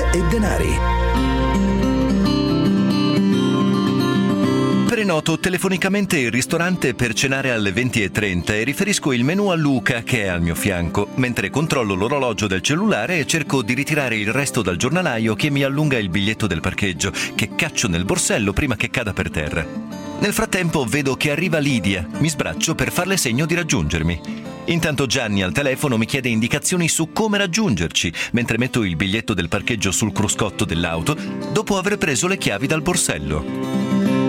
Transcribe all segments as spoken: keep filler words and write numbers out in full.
e denari. Prenoto telefonicamente il ristorante per cenare alle venti e trenta e riferisco il menù a Luca, che è al mio fianco, mentre controllo l'orologio del cellulare e cerco di ritirare il resto dal giornalaio che mi allunga il biglietto del parcheggio, che caccio nel borsello prima che cada per terra. Nel frattempo vedo che arriva Lidia, mi sbraccio per farle segno di raggiungermi. Intanto Gianni al telefono mi chiede indicazioni su come raggiungerci, mentre metto il biglietto del parcheggio sul cruscotto dell'auto, dopo aver preso le chiavi dal borsello.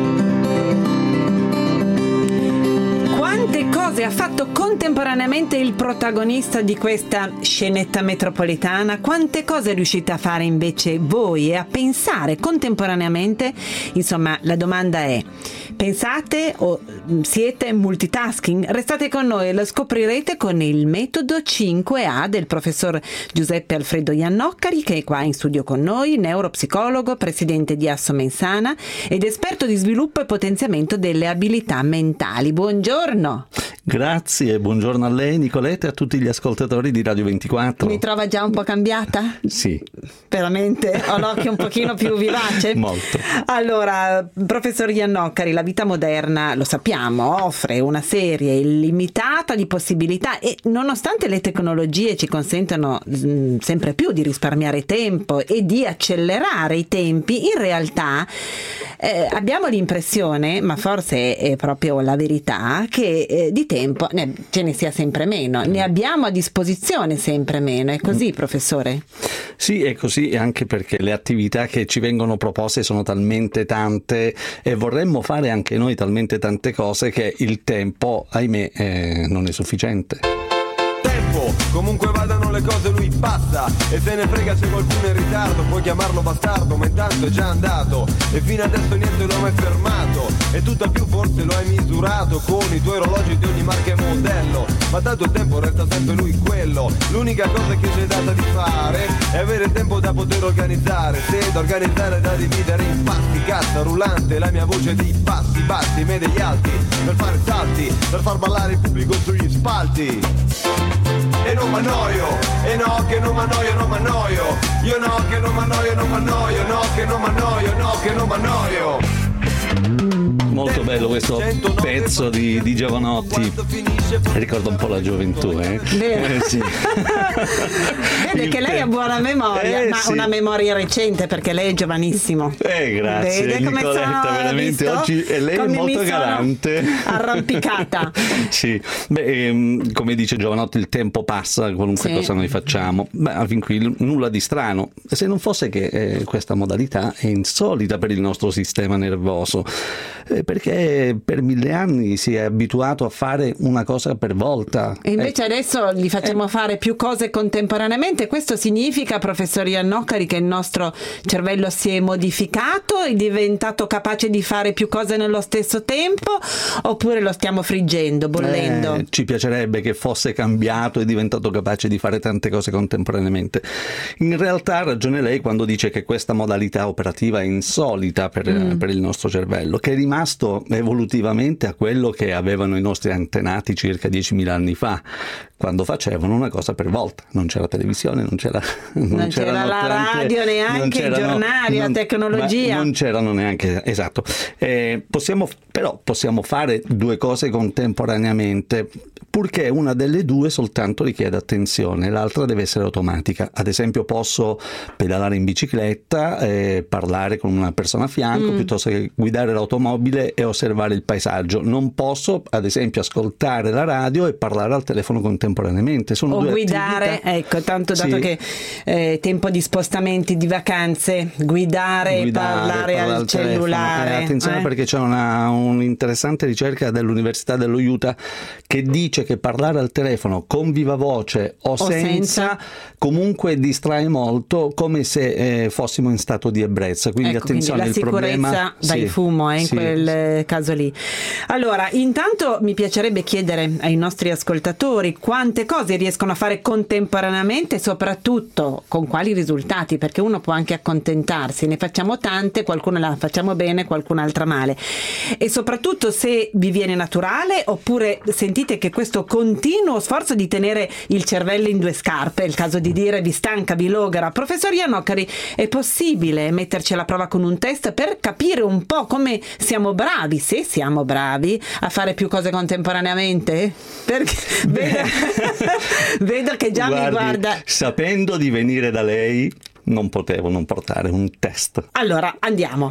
Quante cose ha fatto contemporaneamente il protagonista di questa scenetta metropolitana? Quante cose riuscite a fare invece voi e a pensare contemporaneamente? Insomma, la domanda è: pensate o siete multitasking? Restate con noi e lo scoprirete con il metodo cinque A del professor Giuseppe Alfredo Iannoccari, che è qua in studio con noi, neuropsicologo, presidente di Assomensana ed esperto di sviluppo e potenziamento delle abilità mentali. Buongiorno. Grazie e buongiorno a lei, Nicoletta, e a tutti gli ascoltatori di Radio ventiquattro. Mi trova già un po' cambiata? Sì. Veramente? Ho l'occhio un pochino più vivace? Molto. Allora, professor Iannoccari, la vita moderna, lo sappiamo, offre una serie illimitata di possibilità e nonostante le tecnologie ci consentano mh, sempre più di risparmiare tempo e di accelerare i tempi, in realtà eh, abbiamo l'impressione, ma forse è proprio la verità, che eh, di tempo ne, ce ne sia sempre meno, ne abbiamo a disposizione sempre meno. È così, professore? Sì, è così, anche perché le attività che ci vengono proposte sono talmente tante e vorremmo fare anche noi talmente tante cose che il tempo, ahimè, eh, non è sufficiente. Tempo, comunque vadano le cose lui passa e se ne frega se qualcuno è in ritardo, puoi chiamarlo bastardo ma intanto è già andato e fino adesso niente lo ha mai fermato e tutt'al più forse lo hai misurato con i tuoi orologi di ogni marca e modello, ma tanto il tempo resta sempre lui quello, l'unica cosa che ci è data di fare è avere tempo da poter organizzare, se da organizzare da dividere in pasti, cassa rullante, la mia voce di passi bassi, medie e alti, per fare salti, per far ballare il pubblico sugli spalti. E non m'annoio, e no che non m'annoio, non m'annoio, io no che non m'annoio, non m'annoio, no che non m'annoio, no che non m'annoio. Molto bello questo pezzo di, di Giovanotti, ricorda un po' la gioventù, eh? Eh, sì. Vede che lei ha buona memoria, eh, ma sì. una memoria recente perché lei è giovanissimo. Eh, grazie. Vede come Nicoletta, sono, veramente visto? oggi e lei Come è molto galante. Arrampicata. Sì, beh, ehm, come dice Giovanotti, il tempo passa, qualunque sì. cosa noi facciamo. Beh, alla fin qui nulla di strano, se non fosse che eh, questa modalità è insolita per il nostro sistema nervoso, eh, perché per mille anni si è abituato a fare una cosa per volta. E invece eh, adesso gli facciamo eh. fare più cose contemporaneamente. Questo significa, professor Iannoccari, che il nostro cervello si è modificato, è diventato capace di fare più cose nello stesso tempo, oppure lo stiamo friggendo, bollendo? Eh, ci piacerebbe che fosse cambiato e diventato capace di fare tante cose contemporaneamente. In realtà ha ragione lei quando dice che questa modalità operativa è insolita per, mm. per il nostro cervello, che è rimasto evolutivamente a quello che avevano i nostri antenati circa diecimila anni fa, quando facevano una cosa per volta. Non c'era televisione, non c'era non, non c'era la radio, neanche i giornali, la tecnologia. Non c'erano neanche, esatto. Eh, possiamo, però possiamo fare due cose contemporaneamente, purché una delle due soltanto richiede attenzione, l'altra deve essere automatica. Ad esempio posso pedalare in bicicletta, eh, parlare con una persona a fianco, mm. piuttosto che guidare l'automobile e osservare il paesaggio. Non posso, ad esempio, ascoltare la radio e parlare al telefono contemporaneamente. Sono o due guidare, attività. ecco, tanto dato sì. che eh, tempo di spostamenti, di vacanze, guidare, guidare e parlare, parlare al cellulare. Eh, attenzione, eh? perché c'è una un'interessante ricerca dell'Università dello Utah che dice che parlare al telefono con viva voce o, o senza, senza comunque distrae molto, come se eh, fossimo in stato di ebbrezza. Quindi ecco, attenzione, quindi la il sicurezza problema dal sì, fumo eh, in sì, quel sì. caso lì. Allora, intanto mi piacerebbe chiedere ai nostri ascoltatori quante cose riescono a fare contemporaneamente e soprattutto con quali risultati, perché uno può anche accontentarsi, ne facciamo tante, qualcuna la facciamo bene, qualcun'altra male, e soprattutto se vi viene naturale oppure sentite sentite che questo continuo sforzo di tenere il cervello in due scarpe, è il caso di dire, vi stanca, vi logora. Professor Iannoccari, è possibile metterci alla prova con un test per capire un po' come siamo bravi, se siamo bravi a fare più cose contemporaneamente? Perché vedo, vedo che già Guardi, mi guarda. Sapendo di venire da lei, non potevo non portare un test. Allora, andiamo.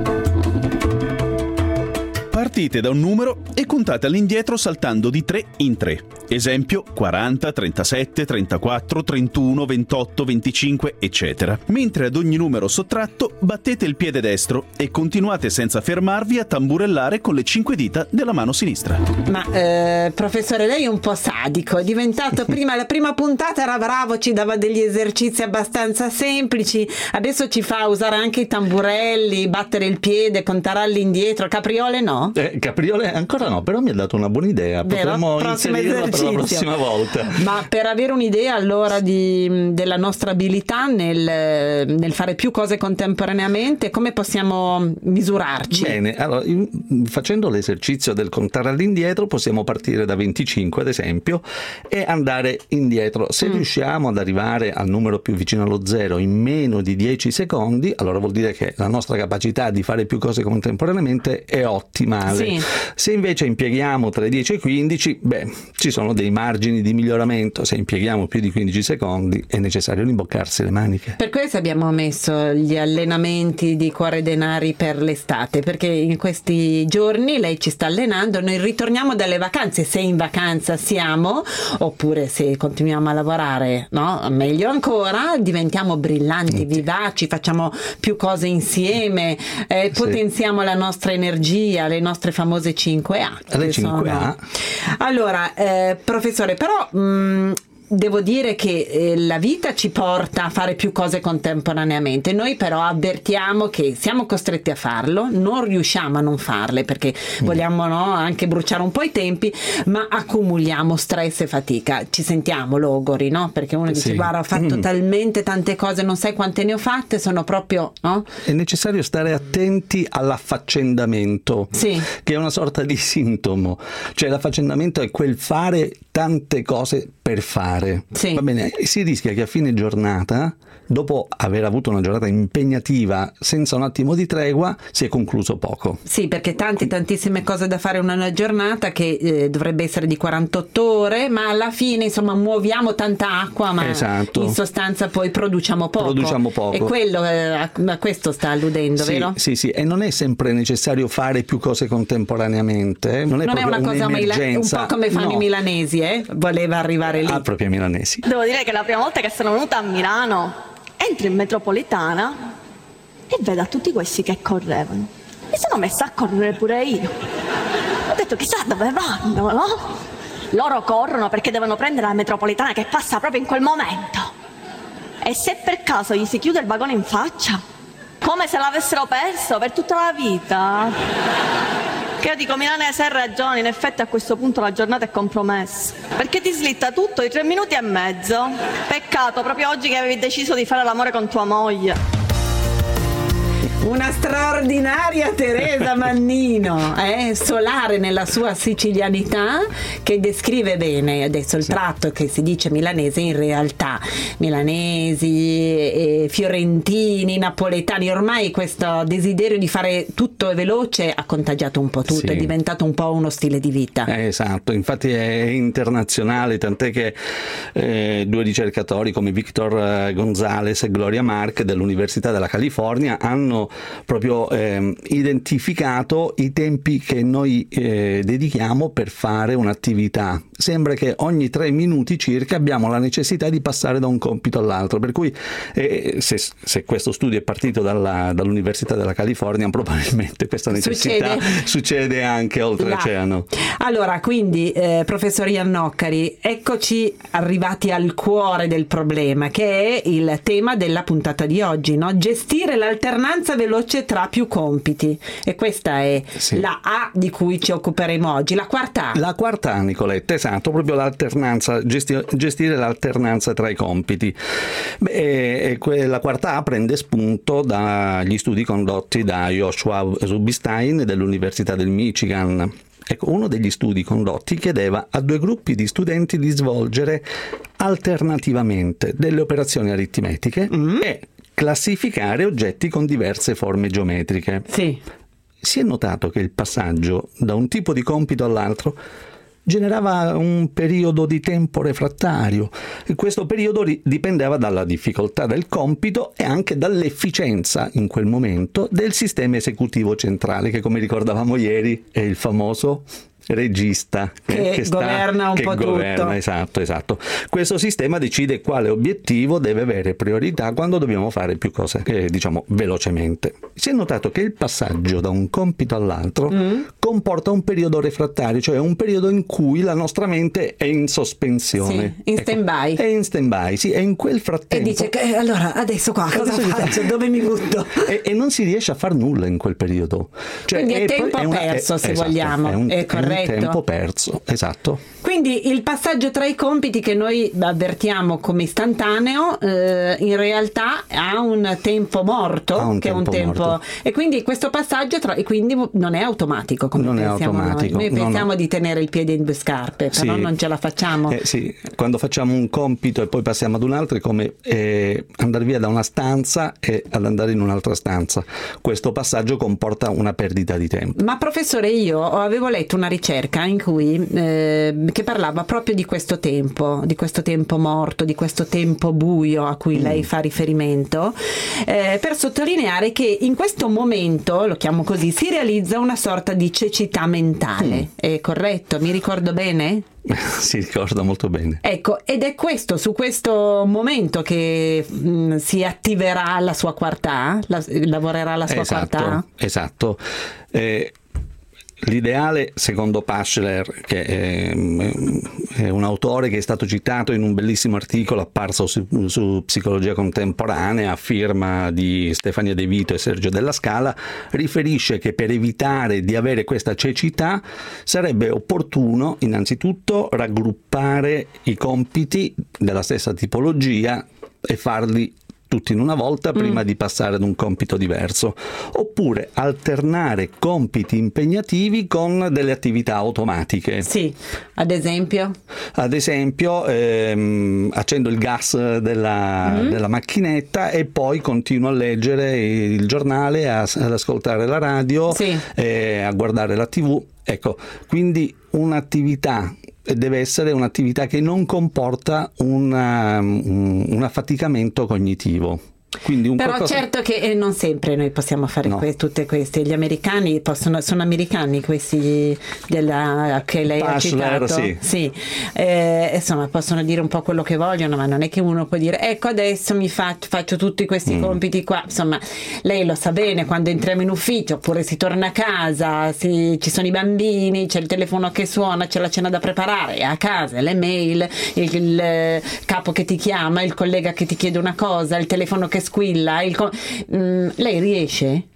Partite da un numero e contate all'indietro saltando di tre in tre. Esempio quaranta, trentasette, trentaquattro, trentuno, ventotto, venticinque, eccetera. Mentre ad ogni numero sottratto battete il piede destro e continuate senza fermarvi a tamburellare con le cinque dita della mano sinistra. Ma eh, professore, lei è un po' sadico, è diventato prima, la prima puntata era bravo, ci dava degli esercizi abbastanza semplici, adesso ci fa usare anche i tamburelli, battere il piede, contare all'indietro. Capriole no? Eh, capriole ancora no, però mi ha dato una buona idea. Vero? Potremmo Prossimo inserirla per la prossima volta. Ma per avere un'idea allora di, della nostra abilità nel, nel fare più cose contemporaneamente, come possiamo misurarci? Bene, allora in- facendo l'esercizio del contare all'indietro possiamo partire da venticinque ad esempio e andare indietro. Se mm. riusciamo ad arrivare al numero più vicino allo zero in meno di dieci secondi, allora vuol dire che la nostra capacità di fare più cose contemporaneamente è ottimale. Sì. Se invece impieghiamo tra i dieci e i quindici, beh, ci sono dei margini di miglioramento. Se impieghiamo più di quindici secondi è necessario rimboccarsi le maniche. Per questo abbiamo messo gli allenamenti di Cuore Denari per l'estate, perché in questi giorni lei ci sta allenando, noi ritorniamo dalle vacanze, se in vacanza siamo, oppure se continuiamo a lavorare, no? Meglio ancora, diventiamo brillanti, vivaci, facciamo più cose insieme, eh, Sì. potenziamo la nostra energia, le nostre famose cinque A. Le cinque A. Allora, eh, professore, però mh, devo dire che eh, la vita ci porta a fare più cose contemporaneamente, noi però avvertiamo che siamo costretti a farlo, non riusciamo a non farle perché mm. vogliamo no, anche bruciare un po' i tempi, ma accumuliamo stress e fatica, ci sentiamo logori, no? Perché uno dice Sì. guarda, ho fatto mm. talmente tante cose, non sai quante ne ho fatte, sono proprio, no? È necessario stare attenti all'affaccendamento, Sì. che è una sorta di sintomo. Cioè l'affaccendamento è quel fare tante cose per fare. Sì. Va bene, si rischia che a fine giornata, dopo aver avuto una giornata impegnativa senza un attimo di tregua, si è concluso poco. Sì, perché tante tantissime cose da fare in una giornata che eh, dovrebbe essere di quarantotto ore, ma alla fine insomma muoviamo tanta acqua, ma Esatto. in sostanza poi produciamo poco. Produciamo poco. E quello eh, a, a questo sta alludendo, Sì, vero? sì, sì, e non è sempre necessario fare più cose contemporaneamente, eh? non è Non è proprio una cosa mila- un un'emergenza. po' come fanno No. i milanesi, eh? Voleva arrivare lì. Ah, proprio i milanesi. Devo dire che la prima volta che sono venuta a Milano, entro in metropolitana e vedo a tutti questi che correvano. Mi sono messa a correre pure io. Ho detto chissà dove vanno, no? Loro corrono perché devono prendere la metropolitana che passa proprio in quel momento. E se per caso gli si chiude il vagone in faccia, come se l'avessero perso per tutta la vita. Che io dico, milanese, hai ragione, in effetti a questo punto la giornata è compromessa. Perché ti slitta tutto di tre minuti e mezzo. Peccato, proprio oggi che avevi deciso di fare l'amore con tua moglie. Una straordinaria Teresa Mannino, eh? Solare nella sua sicilianità, che descrive bene adesso il tratto che si dice milanese, in realtà milanesi, eh, fiorentini, napoletani, ormai questo desiderio di fare tutto e veloce ha contagiato un po' tutto, Sì. è diventato un po' uno stile di vita. Eh, esatto, infatti è internazionale, tant'è che eh, due ricercatori come Victor Gonzalez e Gloria Mark dell'Università della California hanno proprio eh, identificato i tempi che noi eh, dedichiamo per fare un'attività. Sembra che ogni tre minuti circa abbiamo la necessità di passare da un compito all'altro, per cui eh, se, se questo studio è partito dalla, dall'Università della California, probabilmente questa necessità succede, succede anche oltreoceano. Allora, quindi eh, professor Iannoccari, eccoci arrivati al cuore del problema, che è il tema della puntata di oggi, no? Gestire l'alternanza veloce tra più compiti, e questa è sì. la A di cui ci occuperemo oggi, la quarta A. La quarta A, Nicoletta, esatto, proprio l'alternanza, gesti- gestire l'alternanza tra i compiti. Beh, la quarta A prende spunto dagli studi condotti da Joshua Rubinstein dell'Università del Michigan, Ecco, uno degli studi condotti chiedeva a due gruppi di studenti di svolgere alternativamente delle operazioni aritmetiche mm. e classificare oggetti con diverse forme geometriche. Sì. Si è notato che il passaggio da un tipo di compito all'altro generava un periodo di tempo refrattario e questo periodo dipendeva dalla difficoltà del compito e anche dall'efficienza in quel momento del sistema esecutivo centrale, che come ricordavamo ieri è il famoso regista che, che sta, governa un che po' governa, tutto. Esatto, esatto. Questo sistema decide quale obiettivo deve avere priorità quando dobbiamo fare più cose, eh, diciamo velocemente. Si è notato che il passaggio da un compito all'altro mm. comporta un periodo refrattario, cioè un periodo in cui la nostra mente è in sospensione. Sì, in ecco, stand-by. È in stand-by, sì, e in quel frattempo... E dice che eh, allora adesso qua cosa adesso faccio? Dove mi butto? E, e non si riesce a far nulla in quel periodo. Cioè, Quindi è, è tempo è una, perso è, se esatto, vogliamo, è, un, è corretto. È un tempo perso, esatto. Quindi il passaggio tra i compiti che noi avvertiamo come istantaneo eh, in realtà ha un tempo morto, un che tempo è un tempo morto. E quindi questo passaggio tra, e quindi non è automatico come non pensiamo è automatico. noi. Noi no, pensiamo no. di tenere il piede in due scarpe, però sì. non ce la facciamo. Eh, sì, quando facciamo un compito e poi passiamo ad un altro è come eh, andare via da una stanza e ad andare in un'altra stanza. Questo passaggio comporta una perdita di tempo. Ma professore, io avevo letto una ricerca in cui eh, che parlava proprio di questo tempo, di questo tempo morto, di questo tempo buio a cui mm. lei fa riferimento, eh, per sottolineare che in questo momento, lo chiamo così, si realizza una sorta di cecità mentale. Mm. È corretto? Mi ricordo bene? Si ricorda molto bene. Ecco, ed è questo, su questo momento che mh, si attiverà la sua quartà, la, lavorerà la sua esatto, quartà? Esatto. Eh, L'ideale, secondo Pashler, che è, è un autore che è stato citato in un bellissimo articolo apparso su, su Psicologia Contemporanea, a firma di Stefania De Vito e Sergio Della Scala, riferisce che per evitare di avere questa cecità sarebbe opportuno innanzitutto raggruppare i compiti della stessa tipologia e farli tutti in una volta prima mm. di passare ad un compito diverso, oppure alternare compiti impegnativi con delle attività automatiche. Sì, ad esempio? Ad esempio ehm, accendo il gas della, mm. della macchinetta e poi continuo a leggere il giornale, a, ad ascoltare la radio, sì. eh, a guardare la tivù. Ecco, quindi un'attività deve essere un'attività che non comporta una, un, un affaticamento cognitivo. Quindi un Però qualcosa... certo che eh, non sempre noi possiamo fare no. que- tutte queste. Gli americani possono, sono americani questi della, che lei Pashler, ha citato. Sì, sì. Eh, insomma possono dire un po' quello che vogliono, ma non è che uno può dire ecco adesso mi fa, faccio tutti questi mm. compiti qua. Insomma lei lo sa bene, quando entriamo in ufficio oppure si torna a casa, si, ci sono i bambini, c'è il telefono che suona, c'è la cena da preparare, a casa le mail, il, il capo che ti chiama, il collega che ti chiede una cosa, il telefono che squilla, il co- mm, lei riesce?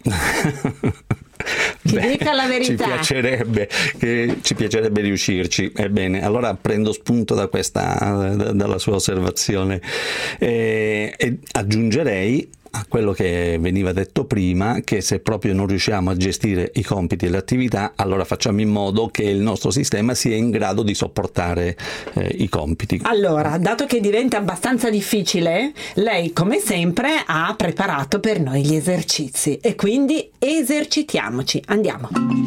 Ci Beh, dica la verità. Ci piacerebbe, che, ci piacerebbe riuscirci. Ebbene, allora prendo spunto da questa, da, dalla sua osservazione e, e aggiungerei a quello che veniva detto prima, che se proprio non riusciamo a gestire i compiti e le attività, allora facciamo in modo che il nostro sistema sia in grado di sopportare eh, i compiti. Allora, dato che diventa abbastanza difficile, lei come sempre ha preparato per noi gli esercizi e quindi esercitiamoci. Andiamo.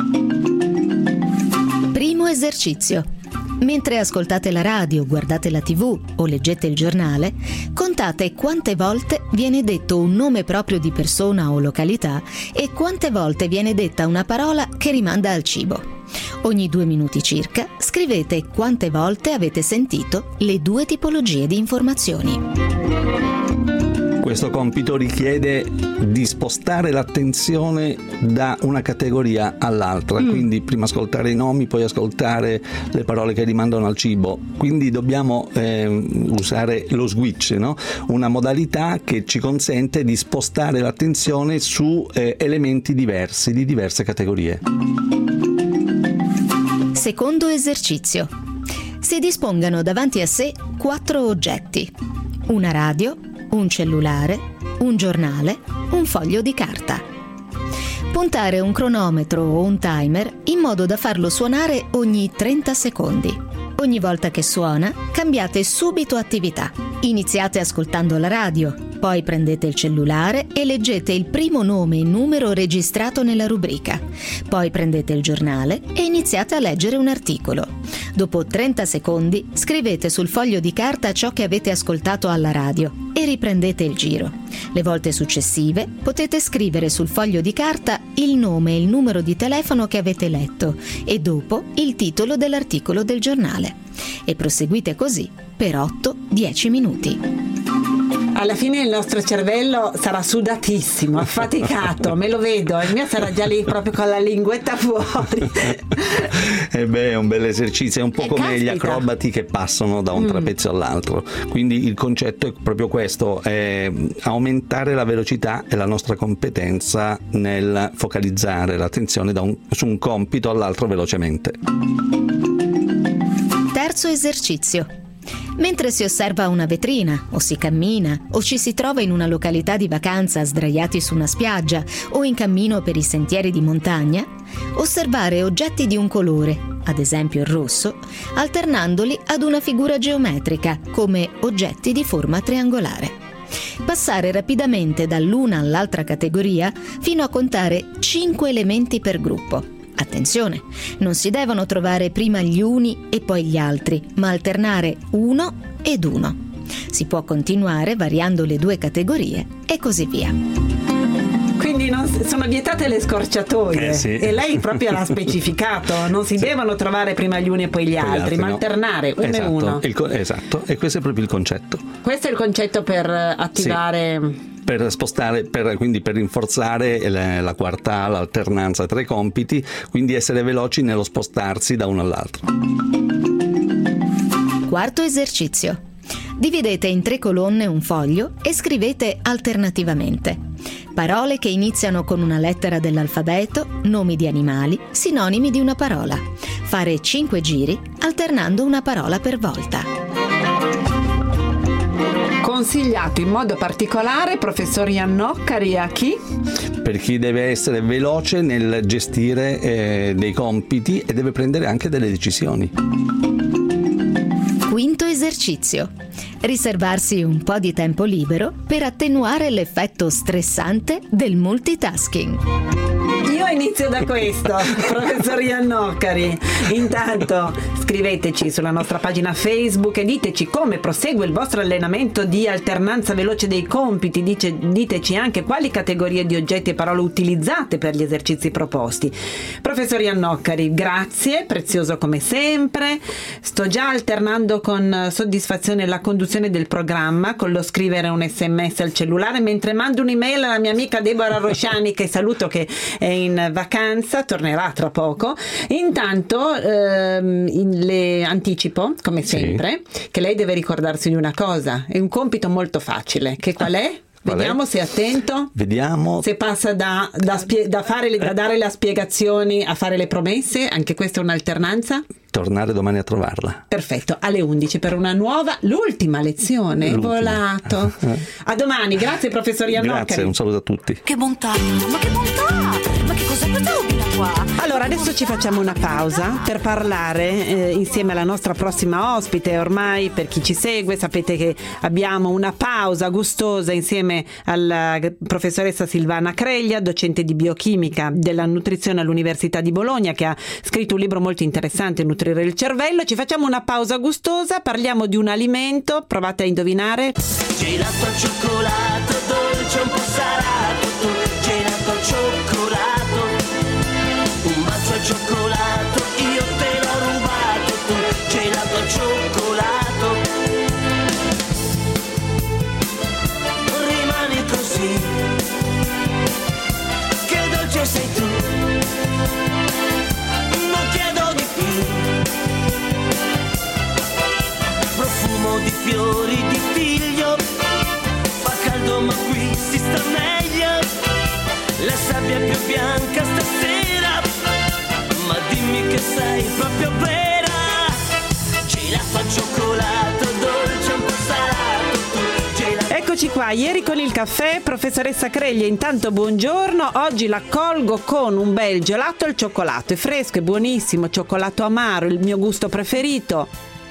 Primo esercizio. Mentre ascoltate la radio, guardate la tivù o leggete il giornale, contate quante volte viene detto un nome proprio di persona o località e quante volte viene detta una parola che rimanda al cibo. Ogni due minuti circa scrivete quante volte avete sentito le due tipologie di informazioni. Questo compito richiede di spostare l'attenzione da una categoria all'altra, mm. quindi prima ascoltare i nomi, poi ascoltare le parole che rimandano al cibo. Quindi dobbiamo eh, usare lo switch, no? Una modalità che ci consente di spostare l'attenzione su eh, elementi diversi, di diverse categorie. Secondo esercizio. Si dispongano davanti a sé quattro oggetti: una radio, un cellulare, un giornale, un foglio di carta. Puntare un cronometro o un timer in modo da farlo suonare ogni trenta secondi. Ogni volta che suona, cambiate subito attività. Iniziate ascoltando la radio, poi prendete il cellulare e leggete il primo nome e numero registrato nella rubrica. Poi prendete il giornale e iniziate a leggere un articolo. Dopo trenta secondi scrivete sul foglio di carta ciò che avete ascoltato alla radio e riprendete il giro. Le volte successive potete scrivere sul foglio di carta il nome e il numero di telefono che avete letto e dopo il titolo dell'articolo del giornale. E proseguite così per otto dieci minuti. Alla fine il nostro cervello sarà sudatissimo, affaticato, me lo vedo, il mio sarà già lì proprio con la linguetta fuori. E beh, è un bel esercizio, è un po' Eh, come caspita. gli acrobati che passano da un Mm. trapezio all'altro. Quindi il concetto è proprio questo, è aumentare la velocità e la nostra competenza nel focalizzare l'attenzione da un, su un compito all'altro velocemente. Terzo esercizio. Mentre si osserva una vetrina, o si cammina, o ci si trova in una località di vacanza sdraiati su una spiaggia o in cammino per i sentieri di montagna, osservare oggetti di un colore, ad esempio il rosso, alternandoli ad una figura geometrica, come oggetti di forma triangolare. Passare rapidamente dall'una all'altra categoria fino a contare cinque elementi per gruppo. Attenzione, non si devono trovare prima gli uni e poi gli altri, ma alternare uno ed uno. Si può continuare variando le due categorie e così via. Quindi non, sono vietate le scorciatoie, Eh sì. e lei proprio l'ha specificato, non si Sì. devono trovare prima gli uni e poi gli Poi gli altri, altri, ma no. alternare uno Esatto, e uno. il co- esatto, e questo è proprio il concetto. Questo è il concetto per attivare... Per spostare, per, quindi per rinforzare la, la quartà, l'alternanza tra i compiti, quindi essere veloci nello spostarsi da uno all'altro. Quarto esercizio. Dividete in tre colonne un foglio e scrivete alternativamente parole che iniziano con una lettera dell'alfabeto, nomi di animali, sinonimi di una parola. Fare cinque giri alternando una parola per volta. Consigliato in modo particolare, professor Iannoccari, a chi? Per chi deve essere veloce nel gestire eh, dei compiti e deve prendere anche delle decisioni. Quinto esercizio. Riservarsi un po' di tempo libero per attenuare l'effetto stressante del multitasking. Io inizio da questo, professor Iannoccari. Intanto scriveteci sulla nostra pagina Facebook e diteci come prosegue il vostro allenamento di alternanza veloce dei compiti. Dice, diteci anche quali categorie di oggetti e parole utilizzate per gli esercizi proposti. Professor Iannoccari, grazie, prezioso come sempre. Sto già alternando con soddisfazione la conduzione del programma con lo scrivere un sms al cellulare mentre mando un'email alla mia amica Deborah Rosciani, che saluto, che è in vacanza, tornerà tra poco. Intanto ehm, in- le anticipo come sempre che lei deve ricordarsi di una cosa, è un compito molto facile, che qual è? Qual è? Vediamo se è attento. Vediamo. Se passa da, da, spie- da, fare le, da dare le spiegazioni a fare le promesse, anche questa è un'alternanza. Tornare domani a trovarla. Perfetto, alle undici per una nuova, l'ultima lezione. È L'ultima. volato. A domani, grazie professor Iannoccari. Grazie, un saluto a tutti. Che bontà, ma che bontà! Ma che cos'è questa robina qua? Allora, adesso ci facciamo una pausa per parlare eh, insieme alla nostra prossima ospite. Ormai, per chi ci segue, sapete che abbiamo una pausa gustosa insieme alla professoressa Silvana Creglia, docente di biochimica della nutrizione all'Università di Bologna, che ha scritto un libro molto interessante, Nutrizione il cervello. Ci facciamo una pausa gustosa, parliamo di un alimento, provate a indovinare. Gelato al cioccolato, dolce un po' salato, tu. Gelato al cioccolato, un bacio al cioccolato, io te l'ho rubato, tu. Gelato al cioccolato, rimani così, che dolce sei tu, non chiedo di più. Profumo di fiori di figlio, fa caldo ma qui si sta meglio. La sabbia più bianca stasera, ma dimmi che Eccoci qua, ieri con il caffè, professoressa Creglia, intanto buongiorno, oggi la colgo con un bel gelato al cioccolato, è fresco, è buonissimo, cioccolato amaro, il mio gusto preferito.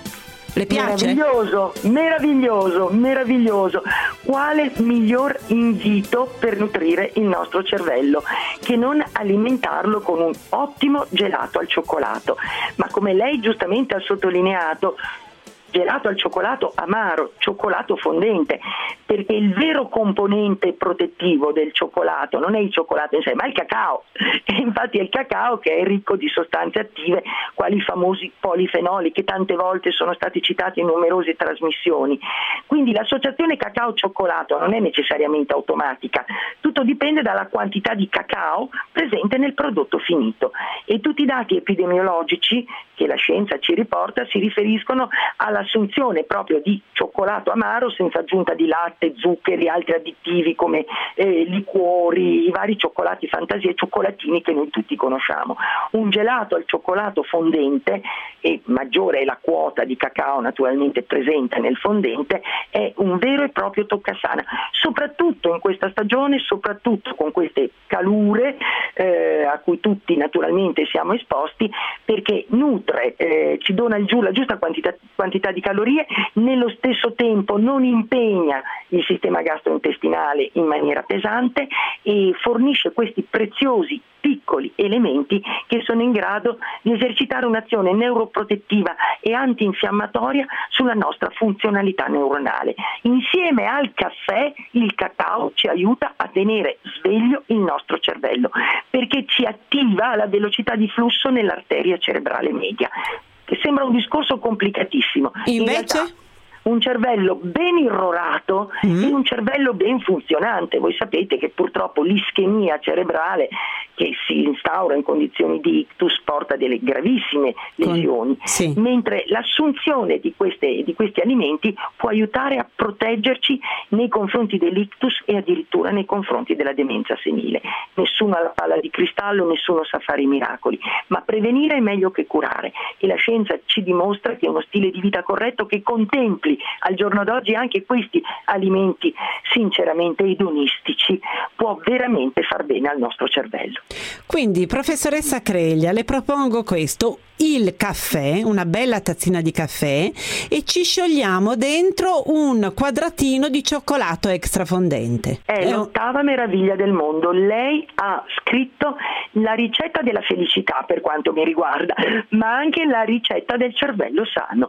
Le piace? Meraviglioso, meraviglioso, meraviglioso. Quale miglior invito per nutrire il nostro cervello che non alimentarlo con un ottimo gelato al cioccolato? Ma come lei giustamente ha sottolineato, gelato al cioccolato amaro, cioccolato fondente, perché il vero componente protettivo del cioccolato non è il cioccolato in sé, ma il cacao. E infatti è il cacao che è ricco di sostanze attive, quali i famosi polifenoli che tante volte sono stati citati in numerose trasmissioni. Quindi l'associazione cacao-cioccolato non è necessariamente automatica, tutto dipende dalla quantità di cacao presente nel prodotto finito. E tutti i dati epidemiologici che la scienza ci riporta si riferiscono all'assunzione proprio di cioccolato amaro senza aggiunta di latte, zuccheri, altri additivi come eh, liquori, i vari cioccolati fantasia e cioccolatini che noi tutti conosciamo. Un gelato al cioccolato fondente, e maggiore è la quota di cacao naturalmente presente nel fondente, è un vero e proprio toccasana, soprattutto in questa stagione, soprattutto con queste calure eh, a cui tutti naturalmente siamo esposti, perché nutre, eh, ci dona il giù la giusta quantità, quantità di calorie, nello stesso tempo non impegna il sistema gastrointestinale in maniera pesante e fornisce questi preziosi piccoli elementi che sono in grado di esercitare un'azione neuroprotettiva e antinfiammatoria sulla nostra funzionalità neuronale. Insieme al caffè, il cacao ci aiuta a tenere sveglio il nostro cervello, perché ci attiva alla velocità di flusso nell'arteria cerebrale media, che sembra un discorso complicatissimo. Invece? In realtà, un cervello ben irrorato mm. e un cervello ben funzionante. Voi sapete che purtroppo l'ischemia cerebrale che si instaura in condizioni di ictus porta delle gravissime lesioni, Con... sì. mentre l'assunzione di, queste, di questi alimenti può aiutare a proteggerci nei confronti dell'ictus e addirittura nei confronti della demenza senile. Nessuno ha la palla di cristallo, nessuno sa fare i miracoli, ma prevenire è meglio che curare, e la scienza ci dimostra che è uno stile di vita corretto che contempli al giorno d'oggi anche questi alimenti sinceramente edonistici può veramente far bene al nostro cervello. Quindi, professoressa Creglia, le propongo questo: il caffè, una bella tazzina di caffè, e ci sciogliamo dentro un quadratino di cioccolato extra fondente. È È l'ottava un... meraviglia del mondo. Lei ha scritto la ricetta della felicità per quanto mi riguarda, ma anche la ricetta del cervello sano.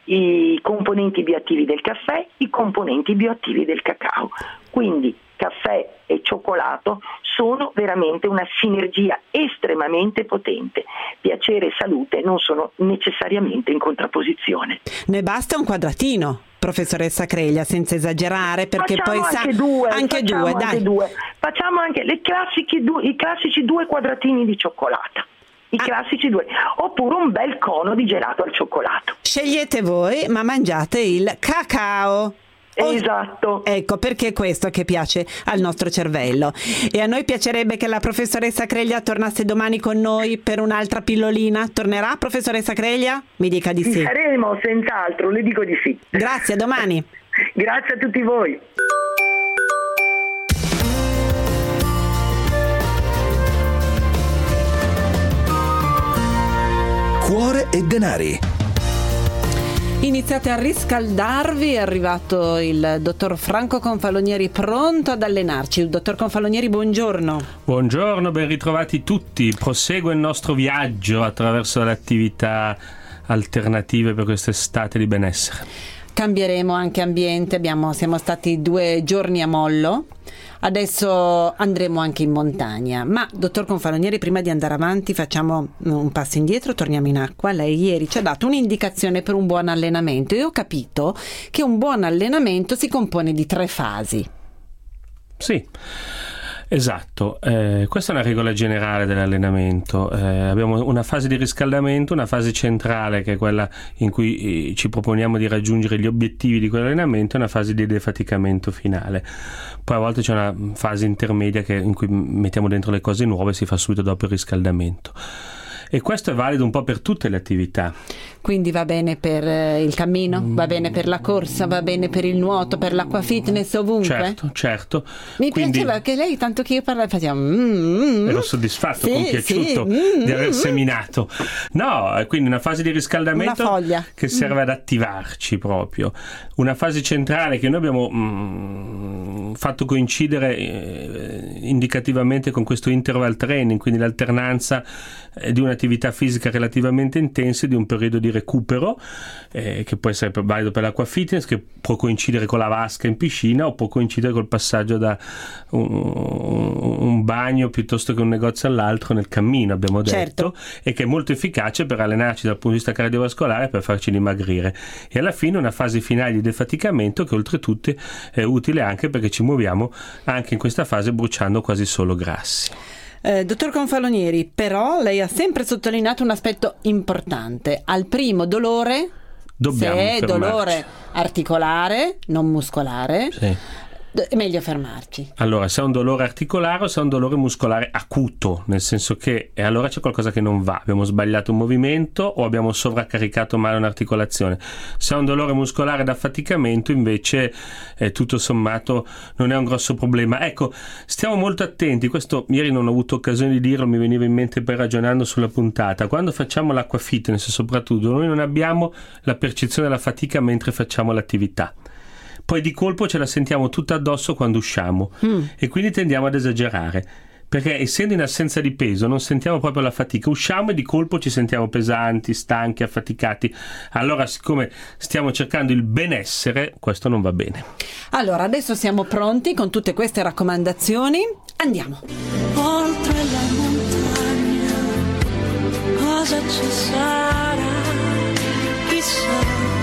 I componenti bioattivi del caffè, i componenti bioattivi del cacao. Quindi caffè e cioccolato sono veramente una sinergia estremamente potente. Piacere e salute non sono necessariamente in contrapposizione. Ne basta un quadratino, professoressa Creglia, senza esagerare, perché facciamo poi anche sa due, anche facciamo due, anche dai. due. Facciamo anche le classiche due, i classici due quadratini di cioccolata. I ah. classici due, oppure un bel cono di gelato al cioccolato. Scegliete voi, ma mangiate il cacao. Esatto. Ecco, perché è questo che piace al nostro cervello. E a noi piacerebbe che la professoressa Creglia tornasse domani con noi per un'altra pillolina. Tornerà, professoressa Creglia? Mi dica di sì. Ci saremo, senz'altro, le dico di sì. Grazie, a domani. Grazie a tutti voi. Cuore e denari. Iniziate a riscaldarvi, è arrivato il dottor Franco Confalonieri pronto ad allenarci. Il dottor Confalonieri, buongiorno. Buongiorno, ben ritrovati tutti. Prosegue il nostro viaggio attraverso le attività alternative per quest'estate di benessere. Cambieremo anche ambiente, abbiamo, siamo stati due giorni a Mollo. Adesso andremo anche in montagna. Ma, dottor Confalonieri, prima di andare avanti facciamo un passo indietro, torniamo in acqua. Lei ieri ci ha dato un'indicazione per un buon allenamento e ho capito che un buon allenamento si compone di tre fasi. Sì, esatto, eh, questa è una regola generale dell'allenamento. Eh, abbiamo una fase di riscaldamento, una fase centrale che è quella in cui eh, ci proponiamo di raggiungere gli obiettivi di quell'allenamento, e una fase di defaticamento finale. Poi a volte c'è una fase intermedia che, in cui mettiamo dentro le cose nuove e si fa subito dopo il riscaldamento. e questo è valido un po' per tutte le attività. Quindi va bene per eh, il cammino, va bene per la corsa, va bene per il nuoto, per l'acqua fitness, ovunque. Certo, certo. Mi Quindi, piaceva che lei, tanto che io parlavo, faceva mm, mm, ero soddisfatto, sì, compiaciuto sì, di aver mm, seminato. No, quindi una fase di riscaldamento una foglia che serve ad attivarci proprio. Una fase centrale che noi abbiamo mm, fatto coincidere eh, indicativamente con questo interval training, quindi l'alternanza eh, di un'attività fisica relativamente intensa e di un periodo di recupero, eh, che può essere valido per l'acqua fitness, che può coincidere con la vasca in piscina o può coincidere col passaggio da un, un bagno piuttosto che un negozio all'altro nel cammino, abbiamo detto, certo. E che è molto efficace per allenarci dal punto di vista cardiovascolare, per farci dimagrire, e alla fine una fase finale di defaticamento che oltretutto è utile anche perché ci muoviamo anche in questa fase bruciando quasi solo grassi. Eh, dottor Confalonieri, però lei ha sempre sottolineato un aspetto importante: al primo dolore, dobbiamo se è fermarci. Dolore articolare, non muscolare, sì. È meglio fermarci. Allora, se è un dolore articolare o se è un dolore muscolare acuto, nel senso che e allora c'è qualcosa che non va, abbiamo sbagliato un movimento o abbiamo sovraccaricato male un'articolazione. Se è un dolore muscolare da affaticamento, invece eh, tutto sommato non è un grosso problema. Ecco, stiamo molto attenti, questo ieri non ho avuto occasione di dirlo, mi veniva in mente poi ragionando sulla puntata. Quando facciamo l'acqua fitness, soprattutto, noi non abbiamo la percezione della fatica mentre facciamo l'attività. Poi di colpo ce la sentiamo tutta addosso quando usciamo mm. e quindi tendiamo ad esagerare, perché essendo in assenza di peso non sentiamo proprio la fatica, usciamo e di colpo ci sentiamo pesanti, stanchi, affaticati. Allora, siccome stiamo cercando il benessere, questo non va bene. Allora, adesso siamo pronti con tutte queste raccomandazioni, andiamo. Oltre la montagna cosa ci sarà, chissà,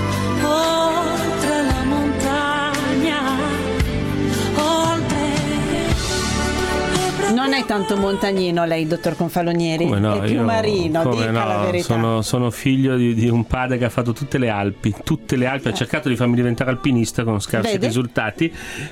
oltre la montagna, oltre. Non è tanto montagnino lei, dottor Confalonieri, come no, è più io, marino, come dica no, la verità. Sono, sono figlio di, di un padre che ha fatto tutte le Alpi, tutte le Alpi, ha cercato di farmi diventare alpinista con scarsi Vede? risultati,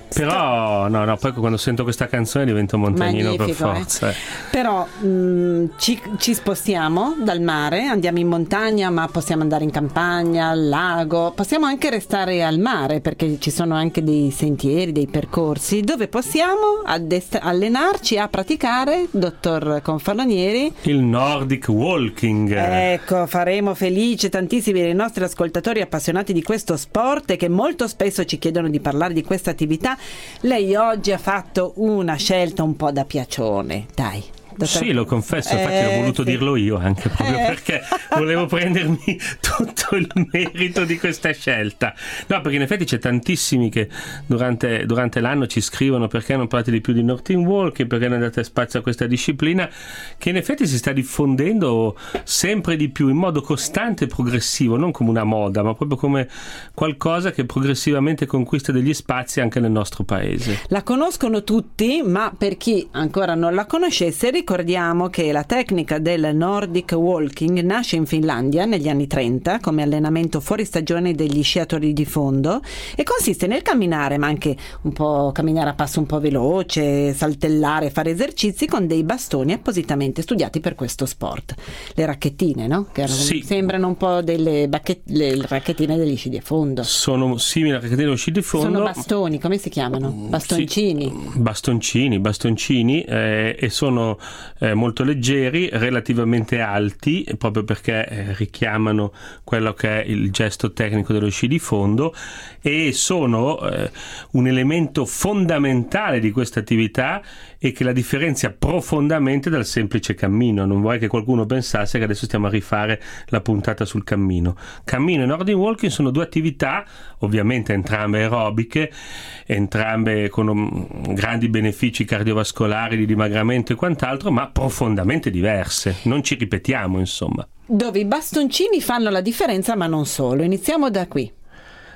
però no, no, poi quando sento questa canzone divento montagnino. Magnifico, per forza. Eh. Però mh, ci, ci spostiamo dal mare, andiamo in montagna, ma possiamo andare in campagna, al lago, possiamo anche restare al mare perché ci sono anche dei sentieri, dei percorsi dove possiamo addest- allenarci a praticare, dottor Confalonieri, il Nordic Walking. Ecco, faremo felice tantissimi dei nostri ascoltatori appassionati di questo sport e che molto spesso ci chiedono di parlare di questa attività. Lei oggi ha fatto una scelta un po' da piacione, dai. Dottor... Sì, lo confesso, infatti eh, ho voluto sì. dirlo io anche proprio eh. perché volevo prendermi tutto il merito di questa scelta. No, perché in effetti c'è tantissimi che durante, durante l'anno ci scrivono perché non parlate di più di Nordic Walking, perché non date spazio a questa disciplina che in effetti si sta diffondendo sempre di più in modo costante e progressivo, non come una moda, ma proprio come qualcosa che progressivamente conquista degli spazi anche nel nostro paese. La conoscono tutti, ma per chi ancora non la conoscesse, ricordiamo che la tecnica del Nordic Walking nasce in Finlandia negli anni trenta come allenamento fuori stagione degli sciatori di fondo e consiste nel camminare, ma anche un po' camminare a passo un po' veloce, saltellare, fare esercizi con dei bastoni appositamente studiati per questo sport. Le racchettine, no? Che sì. sembrano un po' delle bacche- le racchettine degli sci di fondo. Sono simili alle racchettine dello sci di fondo. Sono bastoni, come si chiamano? Bastoncini. Sì, bastoncini, bastoncini eh, e sono Eh, molto leggeri, relativamente alti, proprio perché eh, richiamano quello che è il gesto tecnico dello sci di fondo e sono eh, un elemento fondamentale di questa attività e che la differenzia profondamente dal semplice cammino. Non vorrei che qualcuno pensasse che adesso stiamo a rifare la puntata sul cammino. Cammino e Nordic Walking sono due attività, ovviamente entrambe aerobiche, entrambe con um, grandi benefici cardiovascolari, di dimagramento e quant'altro, ma profondamente diverse. Non ci ripetiamo, insomma. Dove i bastoncini fanno la differenza, ma non solo. Iniziamo da qui.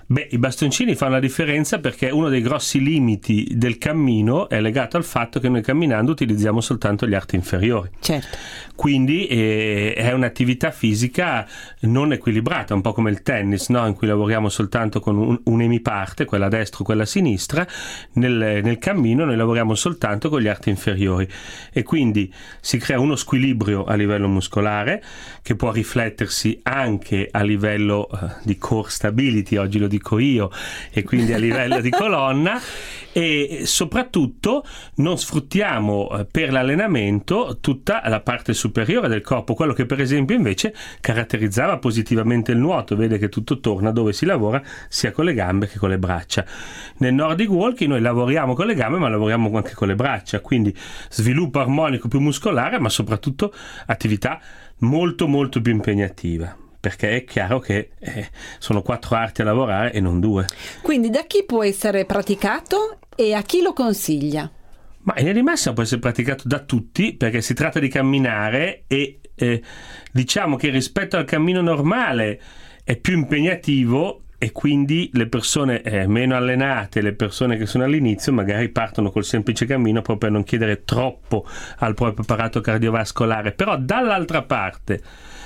Beh, i bastoncini fanno la differenza perché uno dei grossi limiti del cammino è legato al fatto che noi camminando utilizziamo soltanto gli arti inferiori. Certo. Quindi eh, è un'attività fisica non equilibrata, un po' come il tennis, no? In cui lavoriamo soltanto con un, un'emiparte, quella a destra o quella a sinistra. Nel, nel cammino noi lavoriamo soltanto con gli arti inferiori e quindi si crea uno squilibrio a livello muscolare che può riflettersi anche a livello uh, di core stability, oggi lo dico io, e quindi a livello di colonna, e soprattutto non sfruttiamo per l'allenamento tutta la parte superiore del corpo, quello che per esempio invece caratterizzava positivamente il nuoto. Vede che tutto torna dove si lavora sia con le gambe che con le braccia. Nel Nordic Walking noi lavoriamo con le gambe ma lavoriamo anche con le braccia, quindi sviluppo armonico più muscolare, ma soprattutto attività molto molto più impegnativa, perché è chiaro che eh, sono quattro arti a lavorare e non due. Quindi da chi può essere praticato e a chi lo consiglia? Ma in linea di massima può essere praticato da tutti, perché si tratta di camminare e eh, diciamo che rispetto al cammino normale è più impegnativo e quindi le persone eh, meno allenate, le persone che sono all'inizio magari partono col semplice cammino proprio per non chiedere troppo al proprio apparato cardiovascolare. Però dall'altra parte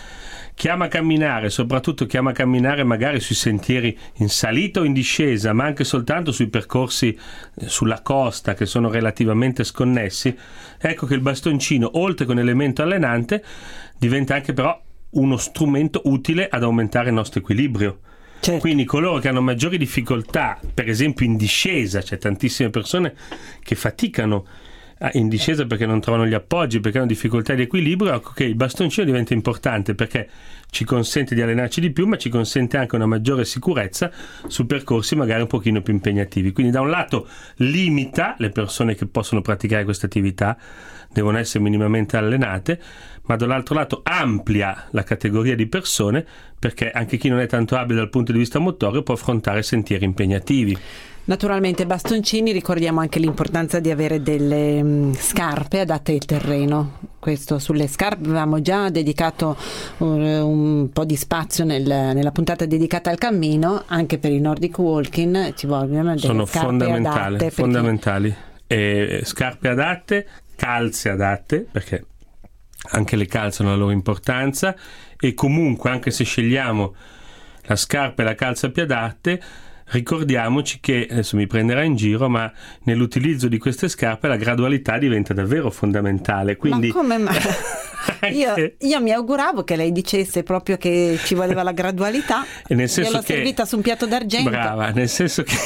chi ama camminare, soprattutto chi ama camminare magari sui sentieri in salita o in discesa, ma anche soltanto sui percorsi sulla costa che sono relativamente sconnessi, ecco che il bastoncino, oltre che un elemento allenante, diventa anche però uno strumento utile ad aumentare il nostro equilibrio. Certo. Quindi coloro che hanno maggiori difficoltà, per esempio in discesa, c'è tantissime persone che faticano in discesa perché non trovano gli appoggi, perché hanno difficoltà di equilibrio, ecco che il bastoncino diventa importante perché ci consente di allenarci di più, ma ci consente anche una maggiore sicurezza su percorsi magari un pochino più impegnativi. Quindi da un lato limita le persone che possono praticare questa attività, devono essere minimamente allenate, ma dall'altro lato amplia la categoria di persone perché anche chi non è tanto abile dal punto di vista motorio può affrontare sentieri impegnativi. Naturalmente bastoncini, ricordiamo anche l'importanza di avere delle mh, scarpe adatte al terreno. Questo sulle scarpe avevamo già dedicato un, un po' di spazio nel, nella puntata dedicata al cammino. Anche per il Nordic Walking ci vogliono delle sono scarpe fondamentali, adatte fondamentali. E scarpe adatte, calze adatte, perché anche le calze hanno la loro importanza, e comunque anche se scegliamo la scarpa e la calza più adatte, ricordiamoci che, adesso mi prenderà in giro, ma nell'utilizzo di queste scarpe la gradualità diventa davvero fondamentale. Quindi ma come mai? Io, io mi auguravo che lei dicesse proprio che ci voleva la gradualità e nel senso gliel'ho che, servita su un piatto d'argento. Brava, nel senso che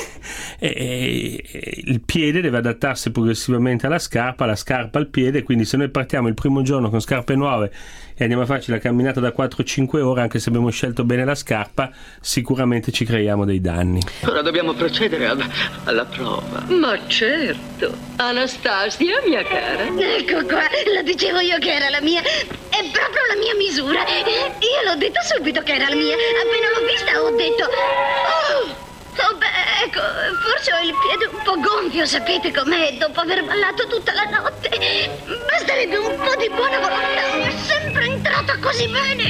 eh, eh, il piede deve adattarsi progressivamente alla scarpa, la scarpa al piede, quindi se noi partiamo il primo giorno con scarpe nuove e andiamo a farci la camminata da quattro cinque ore, anche se abbiamo scelto bene la scarpa, sicuramente ci creiamo dei danni. Ora dobbiamo procedere alla, alla prova. Ma certo, Anastasia, mia cara. Ecco qua, lo dicevo io che era la mia. È proprio la mia misura. Io l'ho detto subito che era la mia. Appena l'ho vista ho detto oh! Oh beh, ecco, forse ho il piede un po' gonfio, sapete com'è, dopo aver ballato tutta la notte. Basterebbe un po' di buona volontà, mi è sempre entrata così bene.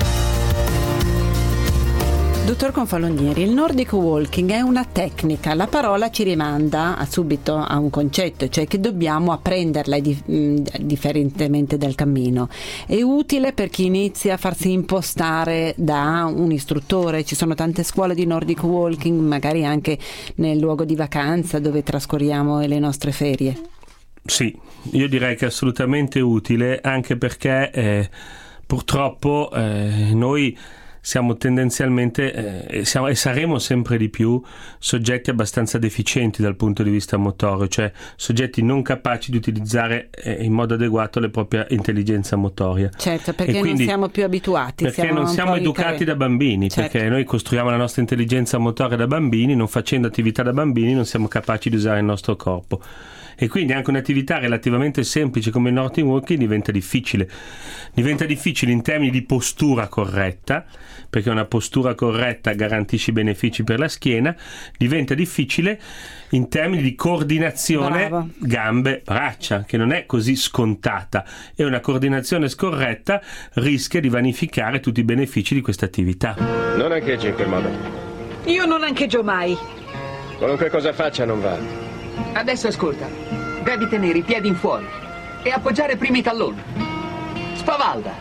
Dottor Confalonieri, il Nordic Walking è una tecnica, la parola ci rimanda a subito a un concetto, cioè che dobbiamo apprenderla di, mh, differentemente dal cammino. È utile per chi inizia a farsi impostare da un istruttore, ci sono tante scuole di Nordic Walking, magari anche nel luogo di vacanza dove trascorriamo le nostre ferie. Sì, io direi che è assolutamente utile, anche perché eh, purtroppo eh, noi siamo tendenzialmente eh, siamo, e saremo sempre di più soggetti abbastanza deficienti dal punto di vista motorio, cioè soggetti non capaci di utilizzare eh, in modo adeguato la propria intelligenza motoria. Certo, perché quindi, non siamo più abituati. Perché siamo non siamo educati ricare... da bambini, certo. Perché noi costruiamo la nostra intelligenza motoria da bambini, non facendo attività da bambini non siamo capaci di usare il nostro corpo. E quindi anche un'attività relativamente semplice come il Nordic Walking diventa difficile. Diventa difficile in termini di postura corretta, perché una postura corretta garantisce benefici per la schiena. Diventa difficile in termini di coordinazione Bravo. gambe-braccia, che non è così scontata, e una coordinazione scorretta rischia di vanificare tutti i benefici di questa attività. Non ancheggi in quel modo. Io non ancheggio mai. Qualunque cosa faccia non va. Adesso ascolta. Devi tenere i piedi in fuori e appoggiare prima i talloni. Spavalda.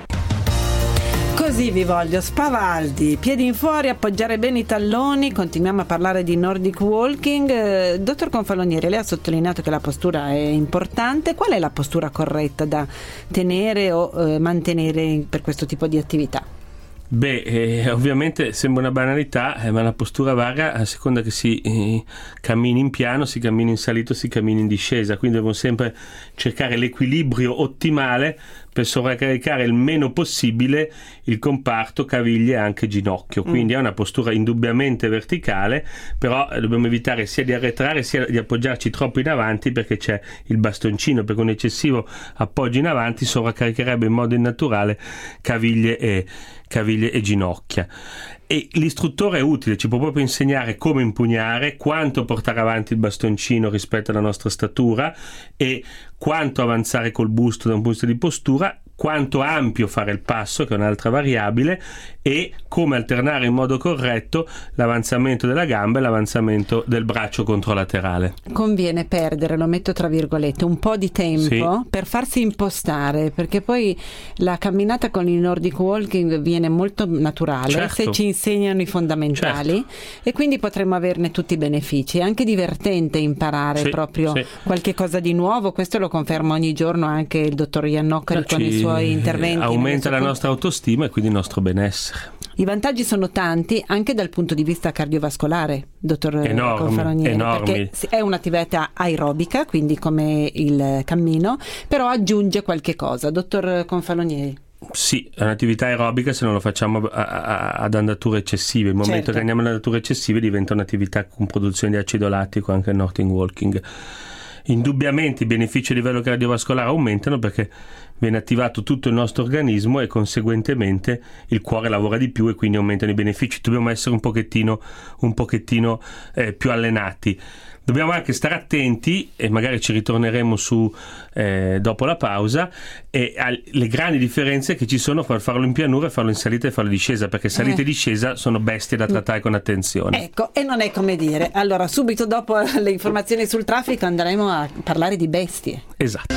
Così vi voglio, spavaldi, piedi in fuori, appoggiare bene i talloni. Continuiamo a parlare di Nordic Walking. Eh, dottor Confalonieri, lei ha sottolineato che la postura è importante. Qual è la postura corretta da tenere o eh, mantenere per questo tipo di attività? Beh, eh, ovviamente sembra una banalità, eh, ma la postura varia a seconda che si eh, cammini in piano, si cammini in salita, si cammini in discesa, quindi dobbiamo sempre cercare l'equilibrio ottimale per sovraccaricare il meno possibile il comparto caviglie e anche ginocchio. Quindi mm. è una postura indubbiamente verticale, però dobbiamo evitare sia di arretrare sia di appoggiarci troppo in avanti, perché c'è il bastoncino, perché un eccessivo appoggio in avanti sovraccaricherebbe in modo innaturale caviglie e, caviglie e ginocchia. E l'istruttore è utile, ci può proprio insegnare come impugnare, quanto portare avanti il bastoncino rispetto alla nostra statura e quanto avanzare col busto da un punto di vista di postura, quanto ampio fare il passo, che è un'altra variabile, e come alternare in modo corretto l'avanzamento della gamba e l'avanzamento del braccio controlaterale. Conviene perdere, lo metto tra virgolette, un po' di tempo sì. per farsi impostare, perché poi la camminata con il Nordic Walking viene molto naturale, certo. se ci insegnano i fondamentali, certo. e quindi potremo averne tutti i benefici. È anche divertente imparare sì, proprio sì. qualche cosa di nuovo, questo lo conferma ogni giorno anche il dottor Iannoccari con i suoi interventi. Aumenta la nostra autostima e quindi il nostro benessere. I vantaggi sono tanti anche dal punto di vista cardiovascolare, dottor Confalonieri, perché è un'attività aerobica, quindi come il cammino, però aggiunge qualche cosa. Dottor Confalonieri. Sì, è un'attività aerobica se non lo facciamo a, a, ad andature eccessive. Il momento certo. che andiamo ad andature eccessive diventa un'attività con produzione di acido lattico, anche il Nordic Walking. Indubbiamente i benefici a livello cardiovascolare aumentano perché viene attivato tutto il nostro organismo e conseguentemente il cuore lavora di più e quindi aumentano i benefici. Dobbiamo essere un pochettino, un pochettino eh, più allenati. Dobbiamo anche stare attenti, e magari ci ritorneremo su eh, dopo la pausa, e alle grandi differenze che ci sono fra farlo in pianura e farlo in salita e farlo in discesa, perché salita eh. e discesa sono bestie da trattare con attenzione. Ecco, e non è come dire. Allora, subito dopo le informazioni sul traffico andremo a parlare di bestie. Esatto.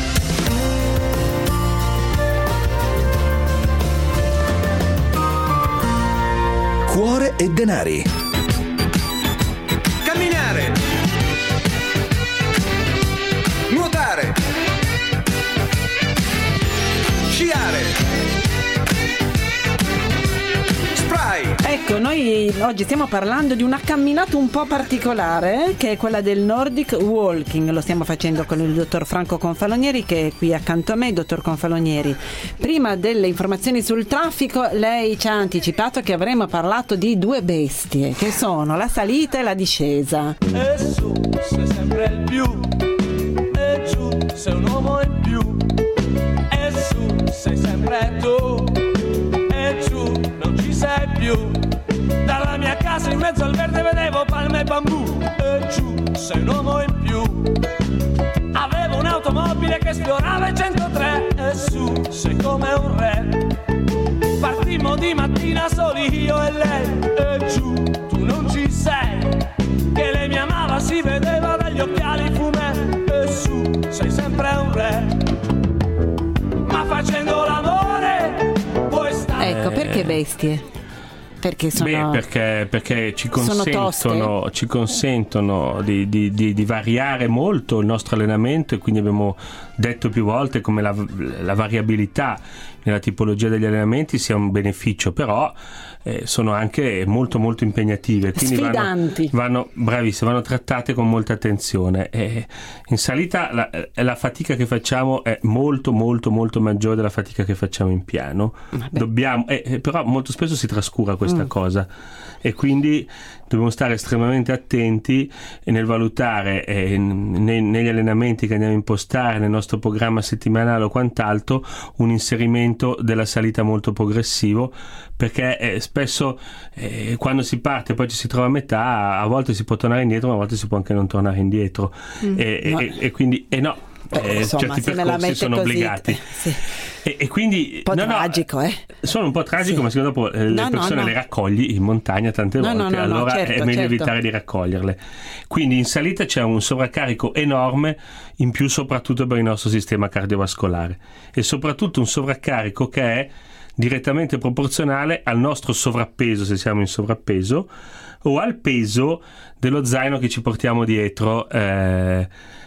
Cuore e denari. Camminare. Nuotare. Sciare. Spray. Ecco, noi oggi stiamo parlando di una camminata un po' particolare, che è quella del Nordic Walking. Lo stiamo facendo con il dottor Franco Confalonieri, che è qui accanto a me. Dottor Confalonieri, prima delle informazioni sul traffico, lei ci ha anticipato che avremmo parlato di due bestie, che sono la salita e la discesa. E su, sei sempre il più, e giù, sei un uomo in più, e su, sei sempre tu, e giù, non ci sei più. Dalla mia casa in mezzo al verde vedevo palme e bambù, e giù, sei un uomo in più. Avevo un'automobile che esplorava il centotré, e su, sei come un re. Partimmo di mattina soli io e lei, e giù, tu non ci sei. Che lei mi amava si vedeva dagli occhiali fumé, e su, sei sempre un re. Ma facendo l'amore puoi stare. Ecco, perché bestie? Perché sono Beh, perché, perché ci consentono, ci consentono di, di, di, di variare molto il nostro allenamento, e quindi abbiamo detto più volte come la, la variabilità nella tipologia degli allenamenti sia un beneficio, però eh, sono anche molto molto impegnative, quindi sfidanti. Vanno, vanno bravissime, vanno trattate con molta attenzione. E in salita la, la fatica che facciamo è molto molto molto maggiore della fatica che facciamo in piano. Dobbiamo, eh, però molto spesso si trascura questa mm. cosa, e quindi dobbiamo stare estremamente attenti nel valutare eh, ne, negli allenamenti che andiamo a impostare nel nostro programma settimanale o quant'altro un inserimento della salita molto progressivo, perché eh, spesso eh, quando si parte e poi ci si trova a metà, a volte si può tornare indietro, ma a volte si può anche non tornare indietro. Mm. E, no. e, e quindi e no Beh, insomma, certi se me la percorsi mette sono così, obbligati. sì. E, e quindi un po' no, tragico, no, eh? Sono un po' tragico, Sì. ma secondo dopo eh, le No, persone no, no. le raccogli in montagna tante No, volte, no, no, no, allora certo, è meglio certo. evitare di raccoglierle. Quindi in salita c'è un sovraccarico enorme, in più soprattutto per il nostro sistema cardiovascolare, e soprattutto un sovraccarico che è direttamente proporzionale al nostro sovrappeso, se siamo in sovrappeso, o al peso dello zaino che ci portiamo dietro eh,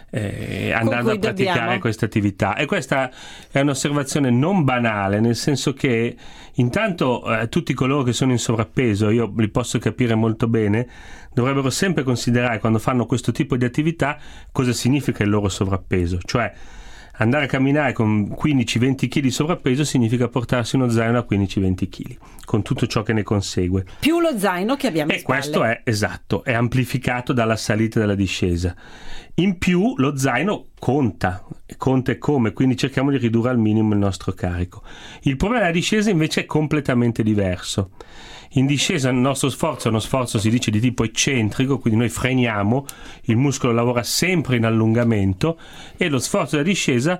eh, andando a praticare dobbiamo. questa attività. E questa è un'osservazione non banale, nel senso che intanto eh, tutti coloro che sono in sovrappeso, io li posso capire molto bene, dovrebbero sempre considerare, quando fanno questo tipo di attività, cosa significa il loro sovrappeso. Cioè, andare a camminare con quindici venti chili di sovrappeso significa portarsi uno zaino a quindici venti chili, con tutto ciò che ne consegue. Più lo zaino che abbiamo in E spalle. questo è, esatto, è amplificato dalla salita e dalla discesa. In più lo zaino conta, conta e come, quindi cerchiamo di ridurre al minimo il nostro carico. Il problema della discesa invece è completamente diverso. In discesa il nostro sforzo è uno sforzo, si dice, di tipo eccentrico, quindi noi freniamo, il muscolo lavora sempre in allungamento, e lo sforzo della discesa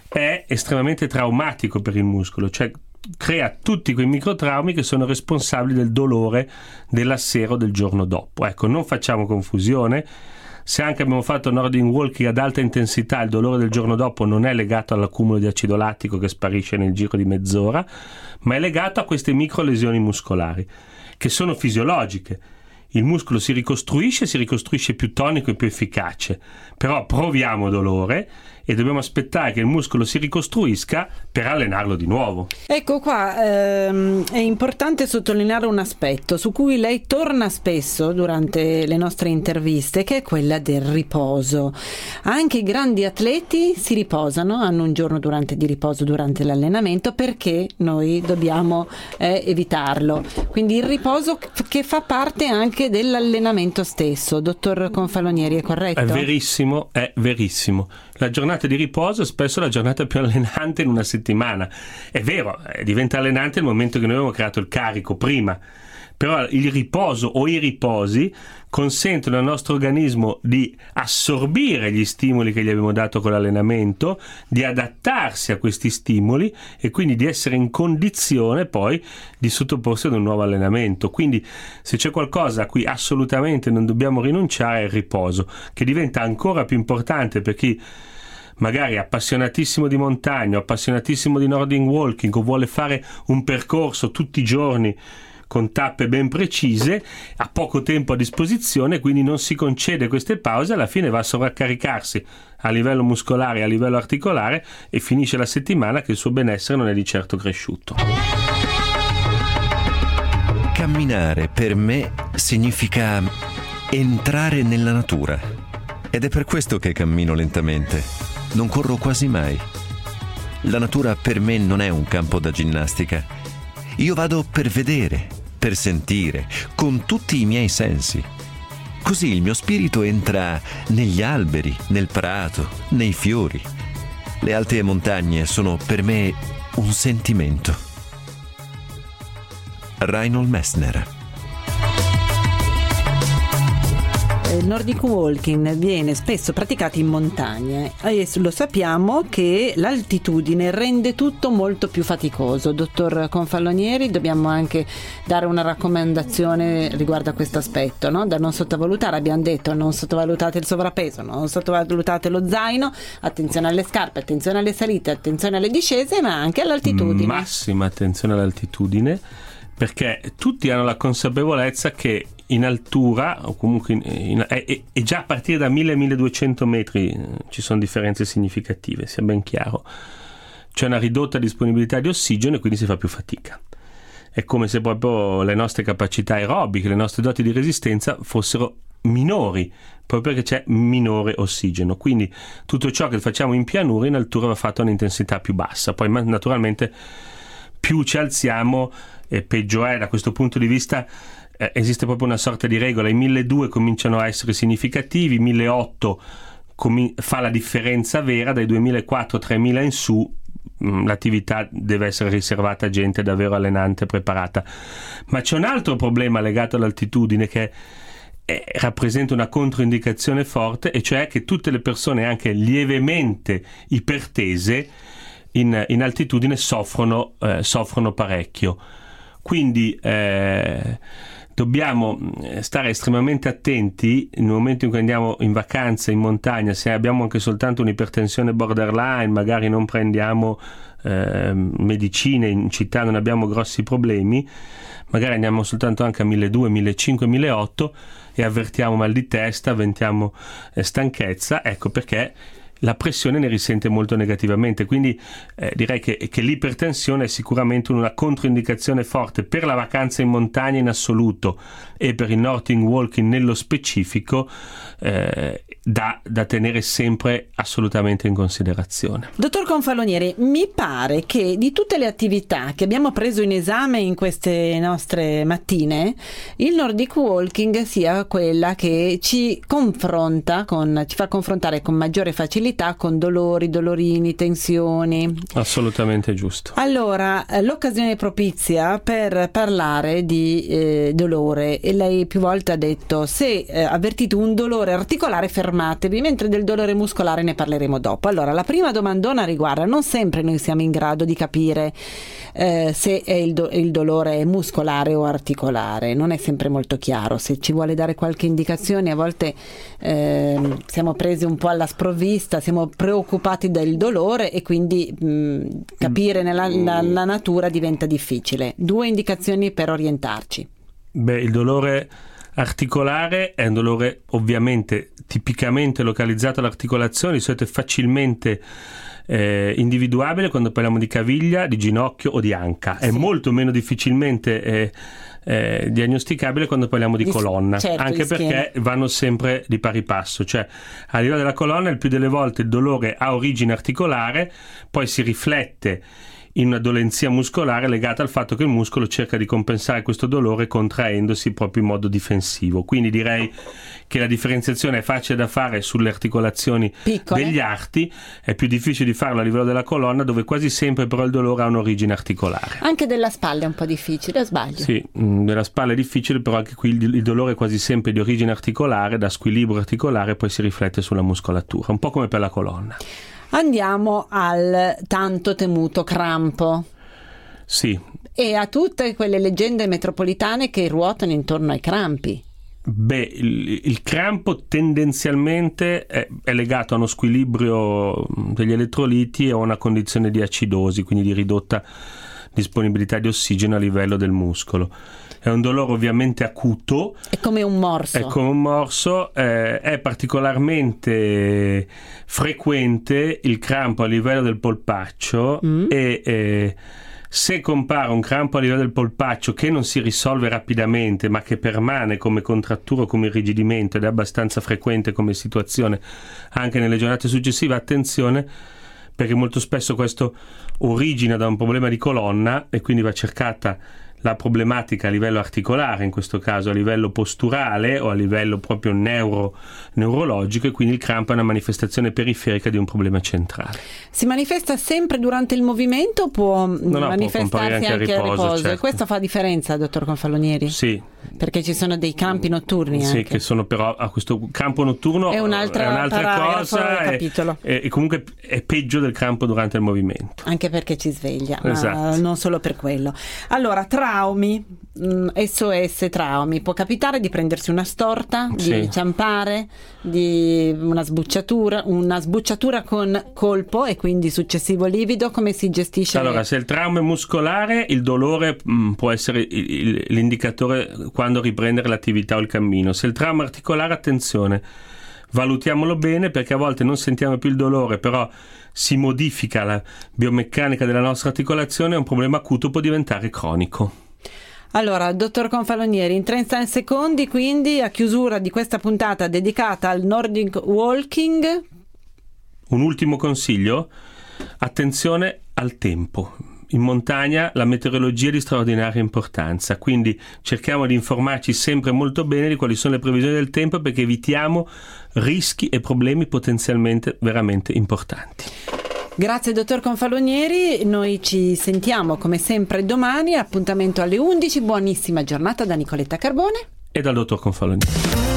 è estremamente traumatico per il muscolo, cioè crea tutti quei microtraumi che sono responsabili del dolore dell'assero del giorno dopo. Ecco, non facciamo confusione. Se anche abbiamo fatto Nordic Walking ad alta intensità, il dolore del giorno dopo non è legato all'accumulo di acido lattico che sparisce nel giro di mezz'ora, ma è legato a queste micro lesioni muscolari, che sono fisiologiche. Il muscolo si ricostruisce, si ricostruisce più tonico e più efficace, però proviamo dolore e dobbiamo aspettare che il muscolo si ricostruisca per allenarlo di nuovo. Ecco qua, ehm, è importante sottolineare un aspetto su cui lei torna spesso durante le nostre interviste, che è quella del riposo. Anche i grandi atleti si riposano, hanno un giorno durante di riposo durante l'allenamento, perché noi dobbiamo eh, evitarlo. Quindi il riposo che fa parte anche dell'allenamento stesso. Dottor Confalonieri, è corretto? È verissimo, è verissimo. La giornata di riposo è spesso la giornata più allenante in una settimana. È vero, diventa allenante nel momento che noi abbiamo creato il carico prima, però il riposo o i riposi consentono al nostro organismo di assorbire gli stimoli che gli abbiamo dato con l'allenamento, di adattarsi a questi stimoli e quindi di essere in condizione poi di sottoporsi ad un nuovo allenamento. Quindi se c'è qualcosa a cui assolutamente non dobbiamo rinunciare è il riposo, che diventa ancora più importante per chi magari è appassionatissimo di montagna, appassionatissimo di Nordic Walking, o vuole fare un percorso tutti i giorni con tappe ben precise, ha poco tempo a disposizione, quindi non si concede queste pause, alla fine va a sovraccaricarsi a livello muscolare e a livello articolare e finisce la settimana che il suo benessere non è di certo cresciuto. Camminare per me significa entrare nella natura, ed è per questo che cammino lentamente. Non corro quasi mai. La natura per me non è un campo da ginnastica. Io vado per vedere, per sentire, con tutti i miei sensi. Così il mio spirito entra negli alberi, nel prato, nei fiori. Le alte montagne sono per me un sentimento. Reinhold Messner. Il Nordic Walking viene spesso praticato in montagna e lo sappiamo che l'altitudine rende tutto molto più faticoso. Dottor Confalonieri, dobbiamo anche dare una raccomandazione riguardo a questo aspetto, no? Da non sottovalutare. Abbiamo detto: non sottovalutate il sovrappeso, non sottovalutate lo zaino, attenzione alle scarpe, attenzione alle salite, attenzione alle discese, ma anche all'altitudine. Massima attenzione all'altitudine, perché tutti hanno la consapevolezza che in altura, o comunque in, in, e, e già a partire da mille milleduecento metri eh, ci sono differenze significative, sia ben chiaro. C'è una ridotta disponibilità di ossigeno e quindi si fa più fatica. È come se proprio le nostre capacità aerobiche, le nostre doti di resistenza fossero minori, proprio perché c'è minore ossigeno. Quindi tutto ciò che facciamo in pianura in altura va fatto a un'intensità più bassa. Poi naturalmente più ci alziamo e peggio è. Da questo punto di vista eh, esiste proprio una sorta di regola: i milleduecento cominciano a essere significativi, i milleottocento com- fa la differenza vera, dai duemilaquattro tremila in su mh, l'attività deve essere riservata a gente davvero allenante e preparata. Ma c'è un altro problema legato all'altitudine che eh, rappresenta una controindicazione forte, e cioè che tutte le persone anche lievemente ipertese in, in altitudine soffrono, eh, soffrono parecchio. Quindi eh, dobbiamo stare estremamente attenti nel momento in cui andiamo in vacanza in montagna. Se abbiamo anche soltanto un'ipertensione borderline, magari non prendiamo eh, medicine, in città non abbiamo grossi problemi, magari andiamo soltanto anche a milleduecento, millecinquecento, milleottocento e avvertiamo mal di testa, avvertiamo eh, stanchezza, ecco perché la pressione ne risente molto negativamente. Quindi eh, direi che, che l'ipertensione è sicuramente una controindicazione forte per la vacanza in montagna in assoluto e per il Nordic Walking nello specifico, eh, da, da tenere sempre assolutamente in considerazione. Dottor Confalonieri, mi pare che di tutte le attività che abbiamo preso in esame in queste nostre mattine, il Nordic Walking sia quella che ci confronta con, ci fa confrontare con maggiore facilità con dolori, dolorini, tensioni. Assolutamente giusto. Allora, l'occasione propizia per parlare di eh, dolore, e lei più volte ha detto: se eh, avvertite un dolore articolare fermatevi, mentre del dolore muscolare ne parleremo dopo. Allora, la prima domandona riguarda: non sempre noi siamo in grado di capire eh, se è il, do- il dolore muscolare o articolare, non è sempre molto chiaro. Se ci vuole dare qualche indicazione, a volte eh, siamo presi un po' alla sprovvista, siamo preoccupati del dolore e quindi mh, capire nella la, la natura diventa difficile. Due indicazioni per orientarci. Beh, il dolore articolare è un dolore ovviamente tipicamente localizzato all'articolazione, di solito è facilmente eh, individuabile quando parliamo di caviglia, di ginocchio o di anca. Sì. È molto meno difficilmente eh, eh, diagnosticabile quando parliamo di, di colonna, certo, anche perché vanno sempre di pari passo, cioè a livello della colonna il più delle volte il dolore ha origine articolare, poi si riflette in una dolenzia muscolare legata al fatto che il muscolo cerca di compensare questo dolore contraendosi proprio in modo difensivo. Quindi direi che la differenziazione è facile da fare sulle articolazioni piccole degli arti, è più difficile di farlo a livello della colonna, dove quasi sempre però il dolore ha un'origine articolare. Anche della spalla è un po' difficile, o sbaglio? Sì, mh, della spalla è difficile, però anche qui il, il dolore è quasi sempre di origine articolare, da squilibrio articolare, poi si riflette sulla muscolatura, un po' come per la colonna. Andiamo al tanto temuto crampo. Sì. E a tutte quelle leggende metropolitane che ruotano intorno ai crampi. Beh, il, il crampo tendenzialmente è, è legato a uno squilibrio degli elettroliti e a una condizione di acidosi, quindi di ridotta disponibilità di ossigeno a livello del muscolo. È un dolore ovviamente acuto. È come un morso. È come un morso, eh, è particolarmente frequente il crampo a livello del polpaccio mm. e eh, se compare un crampo a livello del polpaccio che non si risolve rapidamente ma che permane come contrattura o come irrigidimento ed è abbastanza frequente come situazione anche nelle giornate successive, attenzione, perché molto spesso questo origina da un problema di colonna e quindi va cercata la problematica a livello articolare, in questo caso a livello posturale o a livello proprio neuro, neurologico, e quindi il crampo è una manifestazione periferica di un problema centrale. Si manifesta sempre durante il movimento o può no, no, manifestarsi può anche a riposo? a riposo? Certo. E questo fa differenza, dottor Confalonieri? Sì. Perché ci sono dei campi notturni sì, anche. Che sono però a questo campo notturno è un'altra, è un'altra cosa e, e, e comunque è peggio del crampo durante il movimento. Anche perché ci sveglia, esatto. Ma non solo per quello. Allora, traumi, S O S traumi, può capitare di prendersi una storta, sì. di inciampare, di una sbucciatura, una sbucciatura con colpo e quindi successivo livido, come si gestisce? Allora, se il trauma è muscolare, il dolore mh, può essere il, il, l'indicatore quando riprendere l'attività o il cammino. Se il trauma articolare, attenzione, valutiamolo bene, perché a volte non sentiamo più il dolore, però si modifica la biomeccanica della nostra articolazione e un problema acuto può diventare cronico. Allora, dottor Confalonieri, in trenta secondi quindi a chiusura di questa puntata dedicata al Nordic Walking. Un ultimo consiglio: attenzione al tempo. In montagna la meteorologia è di straordinaria importanza, quindi cerchiamo di informarci sempre molto bene di quali sono le previsioni del tempo, perché evitiamo rischi e problemi potenzialmente veramente importanti. Grazie dottor Confalonieri, noi ci sentiamo come sempre domani, appuntamento alle undici, buonissima giornata da Nicoletta Carbone e dal dottor Confalonieri.